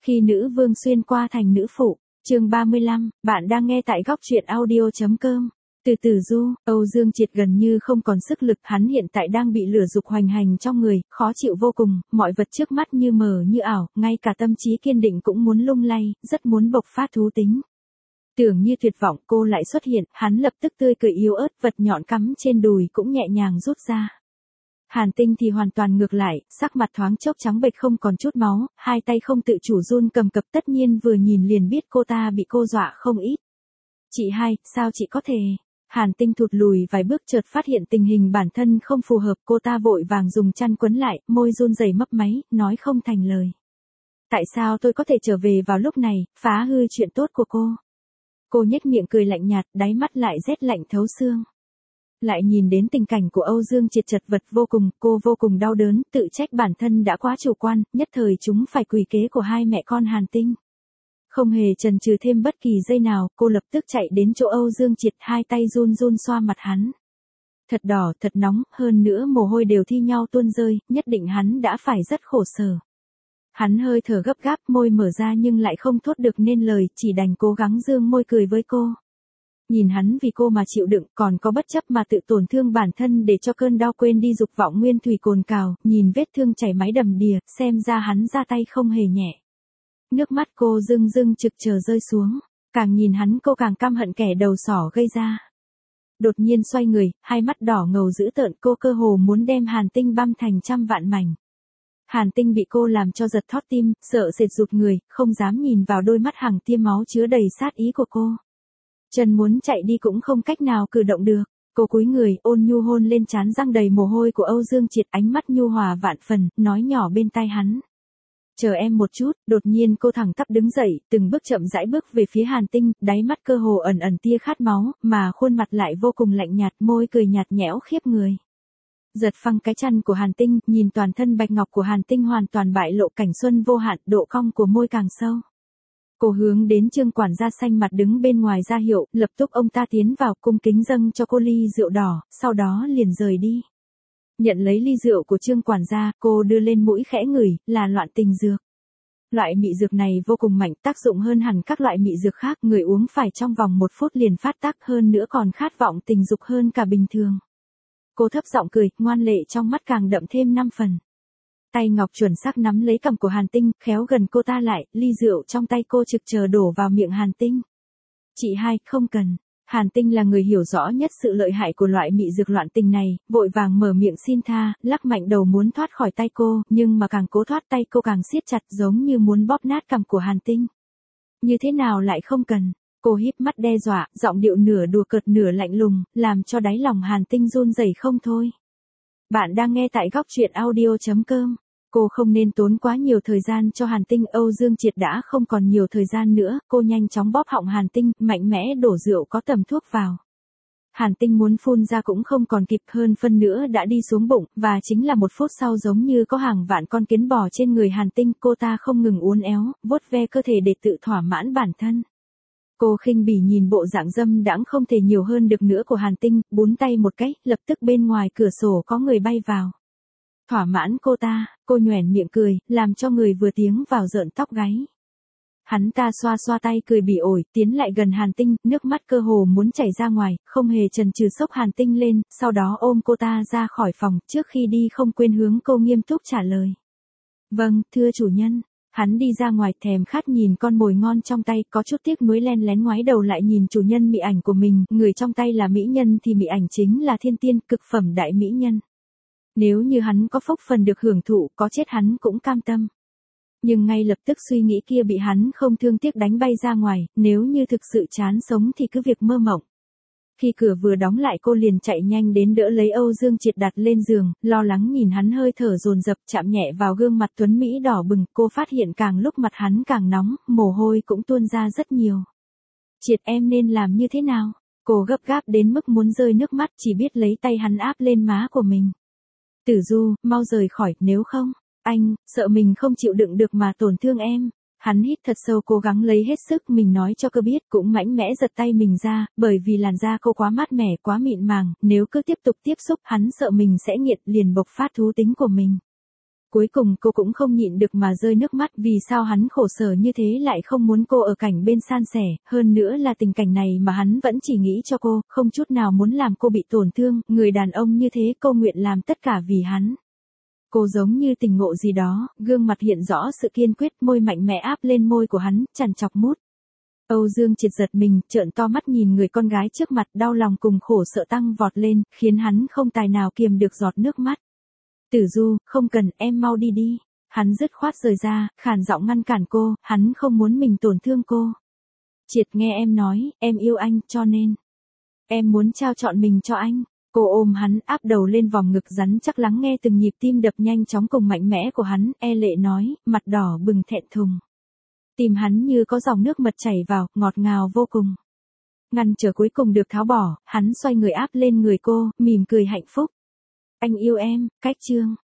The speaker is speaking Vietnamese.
Khi nữ vương xuyên qua thành nữ phụ, chương 35, bạn đang nghe tại góc truyện audio.com. Từ từ Du, Âu Dương Triệt gần như không còn sức lực, hắn hiện tại đang bị lửa dục hoành hành trong người, khó chịu vô cùng, mọi vật trước mắt như mờ như ảo, ngay cả tâm trí kiên định cũng muốn lung lay, rất muốn bộc phát thú tính. Tưởng như tuyệt vọng cô lại xuất hiện, hắn lập tức tươi cười yếu ớt, vật nhọn cắm trên đùi cũng nhẹ nhàng rút ra. Hàn Tinh thì hoàn toàn ngược lại, sắc mặt thoáng chốc trắng bệch không còn chút máu, hai tay không tự chủ run cầm cập, tất nhiên vừa nhìn liền biết cô ta bị cô dọa không ít. Chị hai, sao chị có thể? Hàn Tinh thụt lùi vài bước chợt phát hiện tình hình bản thân không phù hợp, cô ta vội vàng dùng chăn quấn lại, môi run rẩy mấp máy, nói không thành lời. Tại sao tôi có thể trở về vào lúc này, phá hư chuyện tốt của cô? Cô nhếch miệng cười lạnh nhạt, đáy mắt lại rét lạnh thấu xương. Lại nhìn đến tình cảnh của Âu Dương Triệt chật vật vô cùng, cô vô cùng đau đớn, tự trách bản thân đã quá chủ quan, nhất thời chúng phải quỳ kế của hai mẹ con Hàn Tinh. Không hề chần chừ thêm bất kỳ giây nào, cô lập tức chạy đến chỗ Âu Dương Triệt, hai tay run run xoa mặt hắn. Thật đỏ, thật nóng, hơn nữa mồ hôi đều thi nhau tuôn rơi, nhất định hắn đã phải rất khổ sở. Hắn hơi thở gấp gáp, môi mở ra nhưng lại không thốt được nên lời, chỉ đành cố gắng dương môi cười với cô. Nhìn hắn vì cô mà chịu đựng, còn có bất chấp mà tự tổn thương bản thân để cho cơn đau quên đi dục vọng nguyên thủy cồn cào, nhìn vết thương chảy máy đầm đìa, xem ra hắn ra tay không hề nhẹ. Nước mắt cô rưng rưng trực chờ rơi xuống, càng nhìn hắn cô càng căm hận kẻ đầu sỏ gây ra. Đột nhiên xoay người, hai mắt đỏ ngầu dữ tợn, cô cơ hồ muốn đem Hàn Tinh băm thành trăm vạn mảnh. Hàn Tinh bị cô làm cho giật thót tim, sợ sệt rụt người, không dám nhìn vào đôi mắt hằng tia máu chứa đầy sát ý của cô. Chân muốn chạy đi cũng không cách nào cử động được. Cô cúi người, ôn nhu hôn lên trán răng đầy mồ hôi của Âu Dương Triệt, ánh mắt nhu hòa vạn phần, nói nhỏ bên tai hắn. Chờ em một chút, đột nhiên cô thẳng tắp đứng dậy, từng bước chậm rãi bước về phía Hàn Tinh, đáy mắt cơ hồ ẩn ẩn tia khát máu, mà khuôn mặt lại vô cùng lạnh nhạt, môi cười nhạt nhẽo khiếp người. Giật phăng cái chăn của Hàn Tinh, nhìn toàn thân bạch ngọc của Hàn Tinh hoàn toàn bại lộ cảnh xuân vô hạn, độ cong của môi càng sâu. Cô hướng đến Trương quản gia xanh mặt đứng bên ngoài ra hiệu, lập tức ông ta tiến vào cung kính dâng cho cô ly rượu đỏ, sau đó liền rời đi. Nhận lấy ly rượu của Trương quản gia, cô đưa lên mũi khẽ ngửi, là loạn tình dược. Loại mị dược này vô cùng mạnh, tác dụng hơn hẳn các loại mị dược khác, người uống phải trong vòng 1 phút liền phát tác, hơn nữa còn khát vọng tình dục hơn cả bình thường. Cô thấp giọng cười, ngoan lệ trong mắt càng đậm thêm 5 phần. Tay ngọc chuẩn xác nắm lấy cằm của Hàn Tinh, khéo gần cô ta lại, ly rượu trong tay cô trực chờ đổ vào miệng Hàn Tinh. Chị hai, không cần. Hàn Tinh là người hiểu rõ nhất sự lợi hại của loại mị dược loạn tình này, vội vàng mở miệng xin tha, lắc mạnh đầu muốn thoát khỏi tay cô, nhưng mà càng cố thoát tay cô càng siết chặt, giống như muốn bóp nát cằm của Hàn Tinh. Như thế nào lại không cần? Cô híp mắt đe dọa, giọng điệu nửa đùa cợt nửa lạnh lùng, làm cho đáy lòng Hàn Tinh run rẩy không thôi. Bạn đang nghe tại góc truyện audio.com. Cô không nên tốn quá nhiều thời gian cho Hàn Tinh, Âu Dương Triệt đã không còn nhiều thời gian nữa, cô nhanh chóng bóp họng Hàn Tinh, mạnh mẽ đổ rượu có tầm thuốc vào. Hàn Tinh muốn phun ra cũng không còn kịp, hơn phân nữa đã đi xuống bụng, và chính là 1 phút sau giống như có hàng vạn con kiến bò trên người Hàn Tinh, cô ta không ngừng uốn éo, vuốt ve cơ thể để tự thỏa mãn bản thân. Cô khinh bỉ nhìn bộ dạng dâm đãng không thể nhiều hơn được nữa của Hàn Tinh, búng tay một cái, lập tức bên ngoài cửa sổ có người bay vào. Thỏa mãn cô ta, cô nhoẻn miệng cười, làm cho người vừa tiếng vào rợn tóc gáy. Hắn ta xoa xoa tay cười bỉ ổi, tiến lại gần Hàn Tinh, nước mắt cơ hồ muốn chảy ra ngoài, không hề chần chừ xốc Hàn Tinh lên, sau đó ôm cô ta ra khỏi phòng, trước khi đi không quên hướng cô nghiêm túc trả lời. Vâng, thưa chủ nhân. Hắn đi ra ngoài thèm khát nhìn con mồi ngon trong tay, có chút tiếc nuối len lén ngoái đầu lại nhìn chủ nhân mị ảnh của mình, người trong tay là mỹ nhân thì mị ảnh chính là thiên tiên, cực phẩm đại mỹ nhân. Nếu như hắn có phúc phần được hưởng thụ, có chết hắn cũng cam tâm. Nhưng ngay lập tức suy nghĩ kia bị hắn không thương tiếc đánh bay ra ngoài, nếu như thực sự chán sống thì cứ việc mơ mộng. Khi cửa vừa đóng lại cô liền chạy nhanh đến đỡ lấy Âu Dương Triệt đặt lên giường, lo lắng nhìn hắn hơi thở dồn dập, chạm nhẹ vào gương mặt tuấn mỹ đỏ bừng, cô phát hiện càng lúc mặt hắn càng nóng, mồ hôi cũng tuôn ra rất nhiều. Triệt, em nên làm như thế nào? Cô gấp gáp đến mức muốn rơi nước mắt, chỉ biết lấy tay hắn áp lên má của mình. Tử Du, mau rời khỏi, nếu không, anh, sợ mình không chịu đựng được mà tổn thương em. Hắn hít thật sâu cố gắng lấy hết sức mình nói cho cô biết, cũng mạnh mẽ giật tay mình ra, bởi vì làn da cô quá mát mẻ quá mịn màng, nếu cứ tiếp tục tiếp xúc hắn sợ mình sẽ nghiện liền bộc phát thú tính của mình. Cuối cùng cô cũng không nhịn được mà rơi nước mắt, vì sao hắn khổ sở như thế lại không muốn cô ở cạnh bên san sẻ, hơn nữa là tình cảnh này mà hắn vẫn chỉ nghĩ cho cô, không chút nào muốn làm cô bị tổn thương, người đàn ông như thế cô nguyện làm tất cả vì hắn. Cô giống như tỉnh ngộ gì đó, gương mặt hiện rõ sự kiên quyết, môi mạnh mẽ áp lên môi của hắn, chằn chọc mút. Âu Dương Triệt giật mình, trợn to mắt nhìn người con gái trước mặt, đau lòng cùng khổ sợ tăng vọt lên, khiến hắn không tài nào kiềm được giọt nước mắt. Tử Du, không cần, em mau đi đi. Hắn dứt khoát rời ra, khàn giọng ngăn cản cô, hắn không muốn mình tổn thương cô. Triệt, nghe em nói, em yêu anh, cho nên em muốn trao trọn mình cho anh. Cô ôm hắn, áp đầu lên vòng ngực rắn chắc, lắng nghe từng nhịp tim đập nhanh chóng cùng mạnh mẽ của hắn, e lệ nói, mặt đỏ bừng thẹn thùng. Tim hắn như có dòng nước mật chảy vào, ngọt ngào vô cùng. Ngăn trở cuối cùng được tháo bỏ, hắn xoay người áp lên người cô, mỉm cười hạnh phúc. Anh yêu em, cách chương.